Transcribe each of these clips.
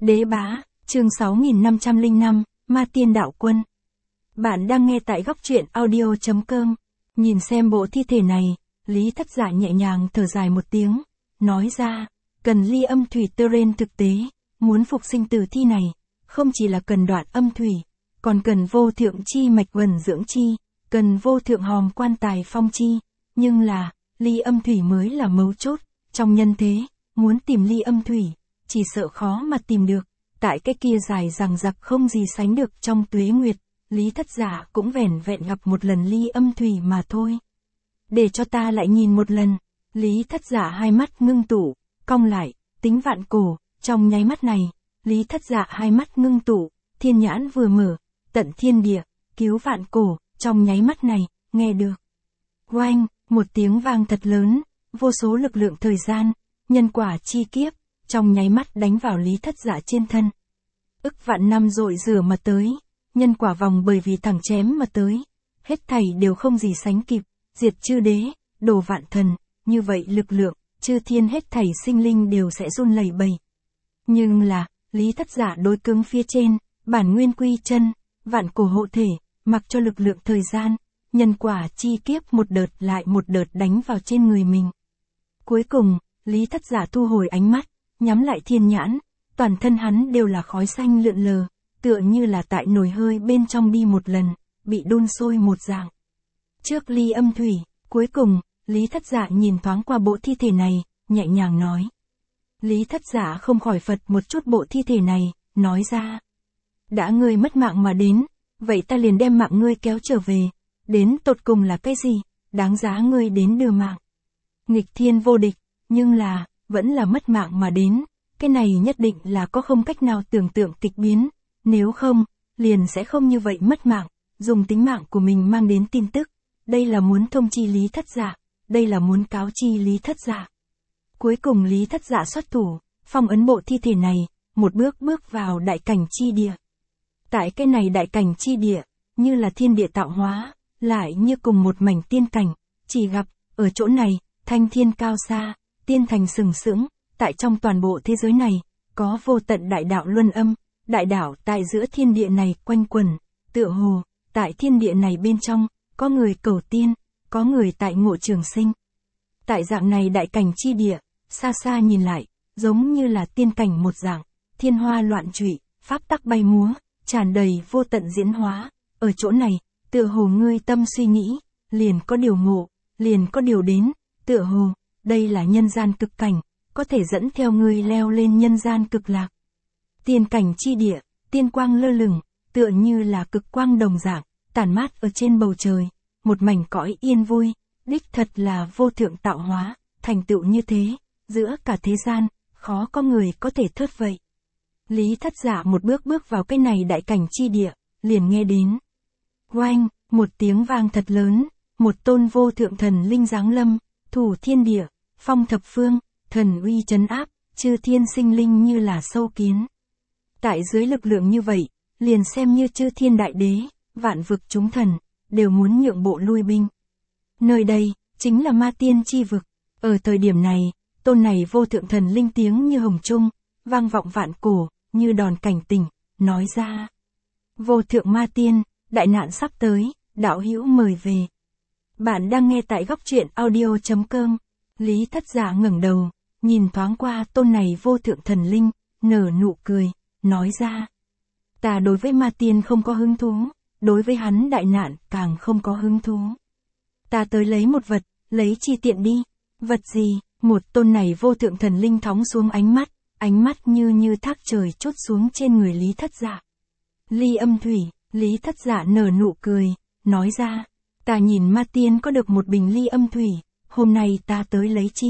Đế bá, chương 6505, Ma Tiên Đạo Quân. Bạn đang nghe tại góc truyện audio.com. Nhìn xem bộ thi thể này, Lý Thất Dạ nhẹ nhàng thở dài một tiếng, nói ra, cần ly âm thủy tơ ren thực tế, muốn phục sinh tử thi này, không chỉ là cần đoạn âm thủy, còn cần vô thượng chi mạch vần dưỡng chi, cần vô thượng hòm quan tài phong chi, nhưng là, ly âm thủy mới là mấu chốt, trong nhân thế, muốn tìm ly âm thủy, chỉ sợ khó mà tìm được, tại cái kia dài dằng dặc không gì sánh được trong tuế nguyệt, Lý Thất Dạ cũng vẻn vẹn gặp một lần ly âm thủy mà thôi. Để cho ta lại nhìn một lần, Lý Thất Dạ hai mắt ngưng tụ, cong lại, tính vạn cổ, trong nháy mắt này, Lý Thất Dạ hai mắt ngưng tụ, thiên nhãn vừa mở, tận thiên địa, cứu vạn cổ, trong nháy mắt này, nghe được. Oanh, một tiếng vang thật lớn, vô số lực lượng thời gian, nhân quả chi kiếp, trong nháy mắt đánh vào Lý Thất Dạ trên thân. Ức vạn năm dội rửa mà tới, nhân quả vòng bởi vì thẳng chém mà tới, hết thảy đều không gì sánh kịp, diệt chư đế, đổ vạn thần, như vậy lực lượng, chư thiên hết thảy sinh linh đều sẽ run lẩy bẩy. Nhưng là, Lý Thất Dạ đối cứng phía trên, bản nguyên quy chân, vạn cổ hộ thể, mặc cho lực lượng thời gian, nhân quả chi kiếp một đợt lại một đợt đánh vào trên người mình. Cuối cùng, Lý Thất Dạ thu hồi ánh mắt, nhắm lại thiên nhãn, toàn thân hắn đều là khói xanh lượn lờ, tựa như là tại nồi hơi bên trong đi một lần, bị đun sôi một dạng. Trước ly âm thủy, cuối cùng, Lý Thất Dạ nhìn thoáng qua bộ thi thể này, nhẹ nhàng nói. Lý Thất Dạ không khỏi phật một chút bộ thi thể này, nói ra. Đã ngươi mất mạng mà đến, vậy ta liền đem mạng ngươi kéo trở về, đến tột cùng là cái gì, đáng giá ngươi đến đưa mạng. Nghịch thiên vô địch, nhưng là, vẫn là mất mạng mà đến, cái này nhất định là có không cách nào tưởng tượng kịch biến, nếu không, liền sẽ không như vậy mất mạng, dùng tính mạng của mình mang đến tin tức, đây là muốn thông chi Lý Thất Dạ, đây là muốn cáo chi Lý Thất Dạ. Cuối cùng Lý Thất Dạ xuất thủ, phong ấn bộ thi thể này, một bước bước vào đại cảnh chi địa. Tại cái này đại cảnh chi địa, như là thiên địa tạo hóa, lại như cùng một mảnh tiên cảnh, chỉ gặp, ở chỗ này, thanh thiên cao xa, tiên thành sừng sững, tại trong toàn bộ thế giới này, có vô tận đại đạo luân âm, đại đạo tại giữa thiên địa này quanh quẩn, tựa hồ, tại thiên địa này bên trong, có người cầu tiên, có người tại ngộ trường sinh. Tại dạng này đại cảnh chi địa, xa xa nhìn lại, giống như là tiên cảnh một dạng, thiên hoa loạn trụy, pháp tắc bay múa, tràn đầy vô tận diễn hóa, ở chỗ này, tựa hồ ngươi tâm suy nghĩ, liền có điều ngộ, liền có điều đến, tựa hồ, đây là nhân gian cực cảnh, có thể dẫn theo ngươi leo lên nhân gian cực lạc. Tiên cảnh chi địa, tiên quang lơ lửng, tựa như là cực quang đồng dạng, tản mát ở trên bầu trời, một mảnh cõi yên vui, đích thật là vô thượng tạo hóa, thành tựu như thế, giữa cả thế gian, khó có người có thể thớt vậy. Lý Thất Dạ một bước bước vào cái này đại cảnh chi địa, liền nghe đến. Oanh, một tiếng vang thật lớn, một tôn vô thượng thần linh giáng lâm, thủ thiên địa, phong thập phương, thần uy trấn áp, chư thiên sinh linh như là sâu kiến. Tại dưới lực lượng như vậy, liền xem như chư thiên đại đế, vạn vực chúng thần, đều muốn nhượng bộ lui binh. Nơi đây, chính là ma tiên chi vực. Ở thời điểm này, tôn này vô thượng thần linh tiếng như hồng trung, vang vọng vạn cổ, như đòn cảnh tỉnh, nói ra. Vô thượng ma tiên, đại nạn sắp tới, đạo hữu mời về. Bạn đang nghe tại góc truyện audio.com. Lý Thất Dạ ngẩng đầu, nhìn thoáng qua tôn này vô thượng thần linh, nở nụ cười, nói ra. Ta đối với ma tiên không có hứng thú, đối với hắn đại nạn càng không có hứng thú. Ta tới lấy một vật, lấy chi tiện đi. Vật gì? Một tôn này vô thượng thần linh thóng xuống ánh mắt như thác trời trút xuống trên người Lý Thất Dạ. Ly âm thủy, Lý Thất Dạ nở nụ cười, nói ra. Ta nhìn ma tiên có được một bình ly âm thủy, hôm nay ta tới lấy chi.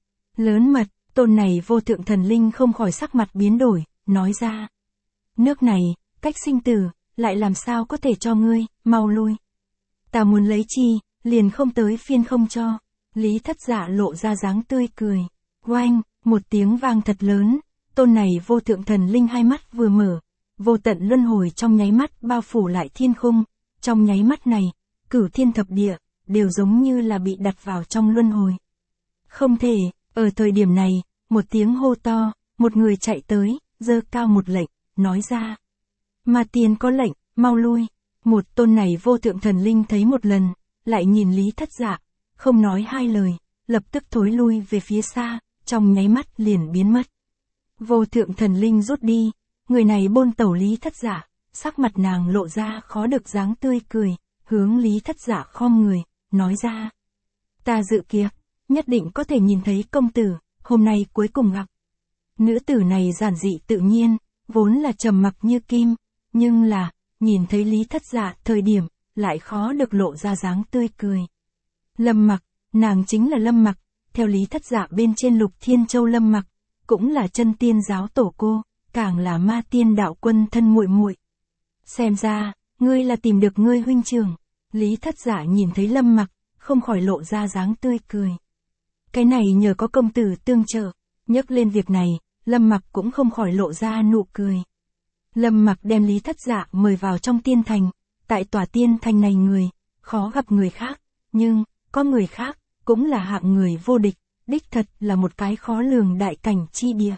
Lớn mật, tôn này vô thượng thần linh không khỏi sắc mặt biến đổi, nói ra. Nước này, cách sinh tử, lại làm sao có thể cho ngươi, mau lui. Ta muốn lấy chi, liền không tới phiên không cho. Lý Thất Dạ lộ ra dáng tươi cười. Oanh, một tiếng vang thật lớn, tôn này vô thượng thần linh hai mắt vừa mở, vô tận luân hồi trong nháy mắt bao phủ lại thiên khung, trong nháy mắt này, cửu thiên thập địa, đều giống như là bị đặt vào trong luân hồi. Không thể, ở thời điểm này, một tiếng hô to, một người chạy tới, giơ cao một lệnh, nói ra. Ma Tiên có lệnh, mau lui. Một tôn này vô thượng thần linh thấy một lần, lại nhìn Lý Thất Dạ, không nói hai lời, lập tức thối lui về phía xa, trong nháy mắt liền biến mất. Vô thượng thần linh rút đi, người này bôn tẩu Lý Thất Dạ, sắc mặt nàng lộ ra khó được dáng tươi cười, hướng Lý Thất Dạ khom người, nói ra. Ta dự kia, nhất định có thể nhìn thấy công tử, hôm nay cuối cùng gặp. Nữ tử này giản dị tự nhiên, vốn là trầm mặc như kim, nhưng là, nhìn thấy Lý Thất Dạ thời điểm, lại khó được lộ ra dáng tươi cười. Lâm Mặc, nàng chính là Lâm Mặc, theo Lý Thất Dạ bên trên Lục Thiên Châu Lâm Mặc, cũng là chân tiên giáo tổ cô, càng là Ma Tiên đạo quân thân muội muội. Xem ra, ngươi là tìm được ngươi huynh trưởng. Lý Thất Dạ nhìn thấy Lâm Mặc, không khỏi lộ ra dáng tươi cười. Cái này nhờ có công tử tương trợ, nhắc lên việc này, Lâm Mặc cũng không khỏi lộ ra nụ cười. Lâm Mặc đem Lý Thất Dạ mời vào trong tiên thành, tại tòa tiên thành này người, khó gặp người khác, nhưng, có người khác, cũng là hạng người vô địch, đích thật là một cái khó lường đại cảnh chi địa.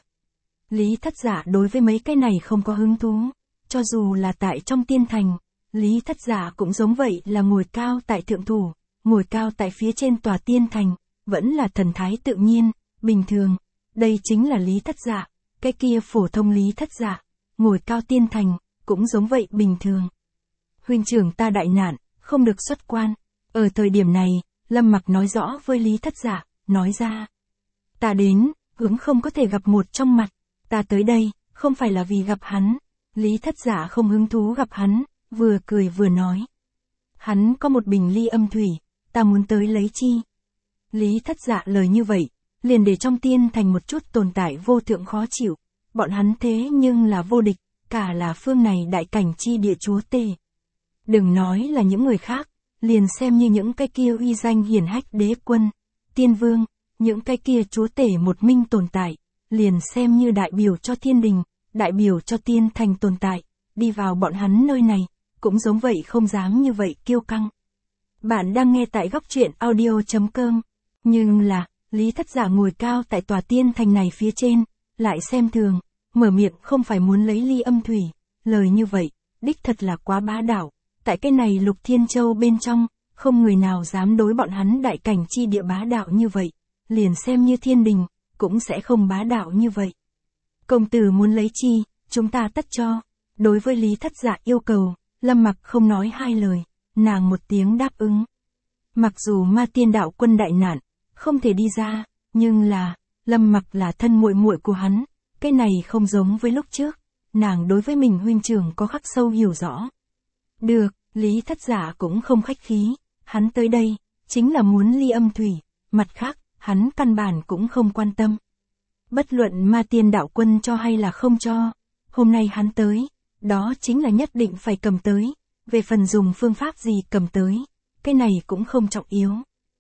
Lý Thất Dạ đối với mấy cái này không có hứng thú, cho dù là tại trong tiên thành, Lý Thất Dạ cũng giống vậy là ngồi cao tại thượng thủ, ngồi cao tại phía trên tòa tiên thành, vẫn là thần thái tự nhiên, bình thường, đây chính là Lý Thất Dạ, cái kia phổ thông Lý Thất Dạ, ngồi cao tiên thành, cũng giống vậy bình thường. Huynh trưởng ta đại nạn, không được xuất quan, ở thời điểm này, Lâm Mặc nói rõ với Lý Thất Dạ, nói ra. Ta đến, hướng không có thể gặp một trong mặt, ta tới đây, không phải là vì gặp hắn. Lý Thất Dạ không hứng thú gặp hắn, vừa cười vừa nói. Hắn có một bình ly âm thủy, ta muốn tới lấy chi. Lý Thất Dạ lời như vậy, liền để trong tiên thành một chút tồn tại vô thượng khó chịu, bọn hắn thế nhưng là vô địch, cả là phương này đại cảnh chi địa chúa tể. Đừng nói là những người khác, liền xem như những cái kia uy danh hiển hách đế quân, tiên vương, những cái kia chúa tể một minh tồn tại, liền xem như đại biểu cho thiên đình, đại biểu cho tiên thành tồn tại, đi vào bọn hắn nơi này, cũng giống vậy không dám như vậy kiêu căng. Bạn đang nghe tại góc truyện audio.com, nhưng là, Lý Thất Dạ ngồi cao tại tòa tiên thành này phía trên, lại xem thường, mở miệng không phải muốn lấy ly âm thủy, lời như vậy, đích thật là quá bá đạo, tại cái này Lục Thiên Châu bên trong, không người nào dám đối bọn hắn đại cảnh chi địa bá đạo như vậy, liền xem như thiên đình, cũng sẽ không bá đạo như vậy. Công tử muốn lấy chi, chúng ta tất cho. Đối với Lý Thất Dạ yêu cầu, Lâm Mặc không nói hai lời, nàng một tiếng đáp ứng. Mặc dù Ma Tiên đạo quân đại nạn, không thể đi ra, nhưng là, Lâm Mặc là thân muội muội của hắn, cái này không giống với lúc trước, nàng đối với mình huynh trưởng có khắc sâu hiểu rõ. Được, Lý Thất Dạ cũng không khách khí, hắn tới đây, chính là muốn ly âm thủy, mặt khác, hắn căn bản cũng không quan tâm. Bất luận Ma Tiên đạo quân cho hay là không cho, hôm nay hắn tới, đó chính là nhất định phải cầm tới, về phần dùng phương pháp gì cầm tới, cái này cũng không trọng yếu.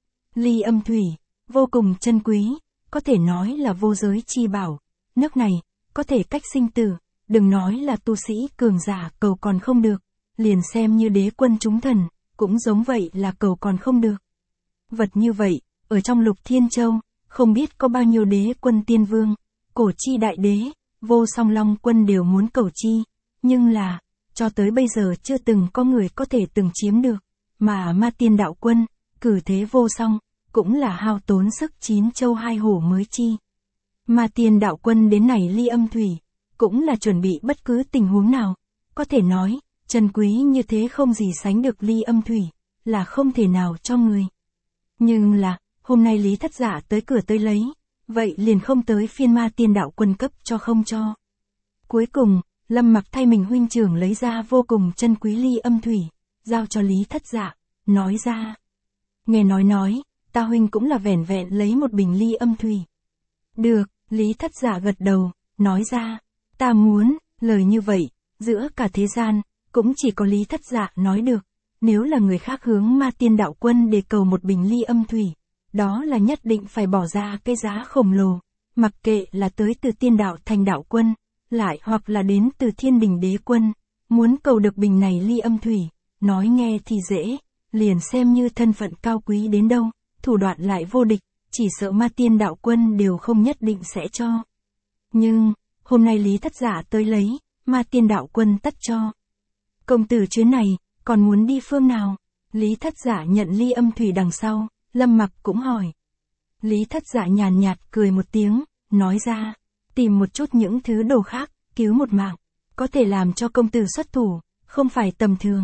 Ly âm thủy, vô cùng chân quý, có thể nói là vô giới chi bảo, nước này, có thể cách sinh tử, đừng nói là tu sĩ cường giả cầu còn không được, liền xem như đế quân chúng thần, cũng giống vậy là cầu còn không được. Vật như vậy, ở trong Lục Thiên Châu, không biết có bao nhiêu đế quân tiên vương, cổ chi đại đế, vô song long quân đều muốn cầu chi, nhưng là, cho tới bây giờ chưa từng có người có thể từng chiếm được, mà Ma Tiên đạo quân, cử thế vô song, cũng là hao tốn sức 9 châu 2 hổ mới chi. Ma Tiên đạo quân đến này ly âm thủy, cũng là chuẩn bị bất cứ tình huống nào, có thể nói, chân quý như thế không gì sánh được ly âm thủy, là không thể nào cho người. Nhưng là, hôm nay Lý Thất Dạ tới cửa tới lấy, vậy liền không tới phiên Ma Tiên đạo quân cấp cho không cho. Cuối cùng, Lâm Mặc thay mình huynh trưởng lấy ra vô cùng chân quý ly âm thủy, giao cho Lý Thất Dạ, nói ra. Nghe nói, ta huynh cũng là vẻn vẹn lấy một bình ly âm thủy. Được, Lý Thất Dạ gật đầu, nói ra, ta muốn, lời như vậy, giữa cả thế gian, cũng chỉ có Lý Thất Dạ nói được, nếu là người khác hướng Ma Tiên đạo quân để cầu một bình ly âm thủy, đó là nhất định phải bỏ ra cái giá khổng lồ, mặc kệ là tới từ tiên đạo thành đạo quân, lại hoặc là đến từ thiên đình đế quân, muốn cầu được bình này ly âm thủy, nói nghe thì dễ, liền xem như thân phận cao quý đến đâu, thủ đoạn lại vô địch, chỉ sợ Ma Tiên đạo quân đều không nhất định sẽ cho. Nhưng, hôm nay Lý Thất Dạ tới lấy, Ma Tiên đạo quân tất cho. Công tử chuyến này, còn muốn đi phương nào? Lý Thất Dạ nhận ly âm thủy đằng sau, Lâm Mặc cũng hỏi. Lý Thất Dạ nhàn nhạt cười một tiếng, nói ra, tìm một chút những thứ đồ khác, cứu một mạng, có thể làm cho công tử xuất thủ, không phải tầm thường.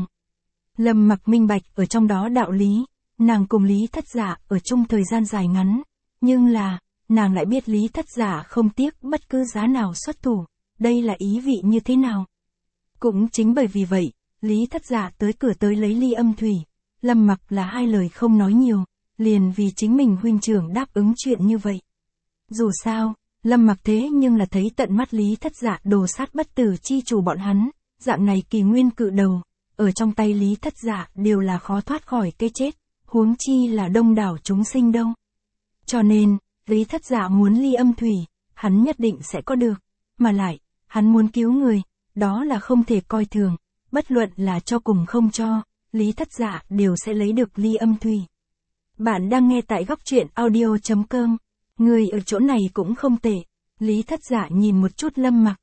Lâm Mặc minh bạch ở trong đó đạo lý, nàng cùng Lý Thất Dạ ở chung thời gian dài ngắn, nhưng là, nàng lại biết Lý Thất Dạ không tiếc bất cứ giá nào xuất thủ, đây là ý vị như thế nào. Cũng chính bởi vì vậy, Lý Thất Dạ tới cửa tới lấy ly âm thủy, Lâm Mặc là hai lời không nói nhiều, liền vì chính mình huynh trưởng đáp ứng chuyện như vậy. Dù sao, Lâm Mặc thế nhưng là thấy tận mắt Lý Thất Dạ đồ sát bất tử chi chủ bọn hắn, dạng này kỳ nguyên cự đầu, ở trong tay Lý Thất Dạ đều là khó thoát khỏi cái chết, huống chi là đông đảo chúng sinh đâu. Cho nên, Lý Thất Dạ muốn ly âm thủy, hắn nhất định sẽ có được, mà lại, hắn muốn cứu người, đó là không thể coi thường, bất luận là cho cùng không cho, Lý Thất Dạ đều sẽ lấy được ly âm thủy. Bạn đang nghe tại góc truyện audio.com, người ở chỗ này cũng không tệ. Lý Thất Dạ nhìn một chút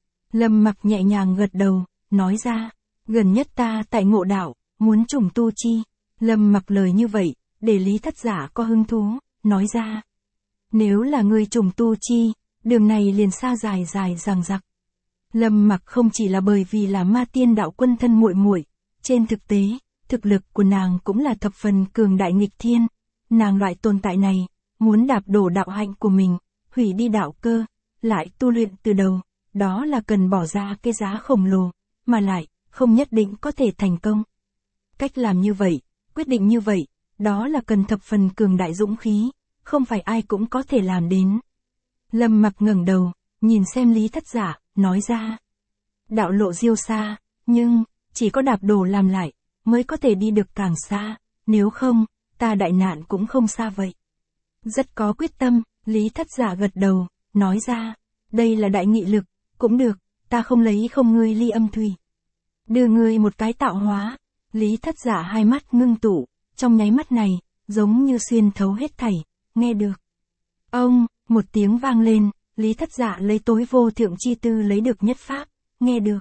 Lâm Mặc nhẹ nhàng gật đầu, nói ra, gần nhất ta tại ngộ đạo, muốn trùng tu chi. Lâm Mặc lời như vậy, để Lý Thất Dạ có hứng thú, nói ra. Nếu là người trùng tu chi, đường này liền xa dài dài dằng dặc. Lâm Mặc không chỉ là bởi vì là Ma Tiên đạo quân thân muội muội, trên thực tế, thực lực của nàng cũng là thập phần cường đại nghịch thiên. Nàng loại tồn tại này, muốn đạp đổ đạo hạnh của mình, hủy đi đạo cơ, lại tu luyện từ đầu, đó là cần bỏ ra cái giá khổng lồ, mà lại, không nhất định có thể thành công. Cách làm như vậy, quyết định như vậy, đó là cần thập phần cường đại dũng khí, không phải ai cũng có thể làm đến. Lâm Mặc ngẩng đầu, nhìn xem Lý Thất Dạ, nói ra. Đạo lộ diêu xa, nhưng, chỉ có đạp đổ làm lại, mới có thể đi được càng xa, nếu không, ta đại nạn cũng không xa vậy. Rất có quyết tâm, Lý Thất Dạ gật đầu, nói ra, đây là đại nghị lực, cũng được, ta không lấy không ngươi ly âm thủy. Đưa ngươi một cái tạo hóa, Lý Thất Dạ hai mắt ngưng tụ, trong nháy mắt này, giống như xuyên thấu hết thảy, nghe được. Ông, một tiếng vang lên, Lý Thất Dạ lấy tối vô thượng chi tư lấy được nhất pháp, nghe được.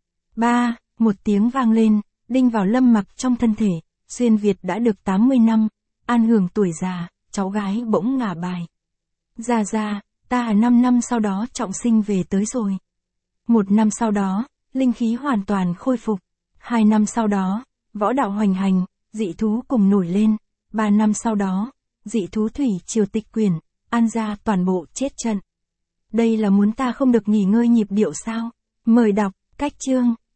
Ba, một tiếng vang lên, đinh vào Lâm Mặc trong thân thể, xuyên Việt đã được 80 năm, an hưởng tuổi già, cháu gái bỗng ngả bài. Ra, ta 5 năm sau đó trọng sinh về tới rồi. 1 năm sau đó, linh khí hoàn toàn khôi phục. 2 năm sau đó, võ đạo hoành hành, dị thú cùng nổi lên. 3 năm sau đó, dị thú thủy triều tịch quyển, an gia toàn bộ chết trận. Đây là muốn ta không được nghỉ ngơi nhịp điệu sao? Mời đọc, cách chương.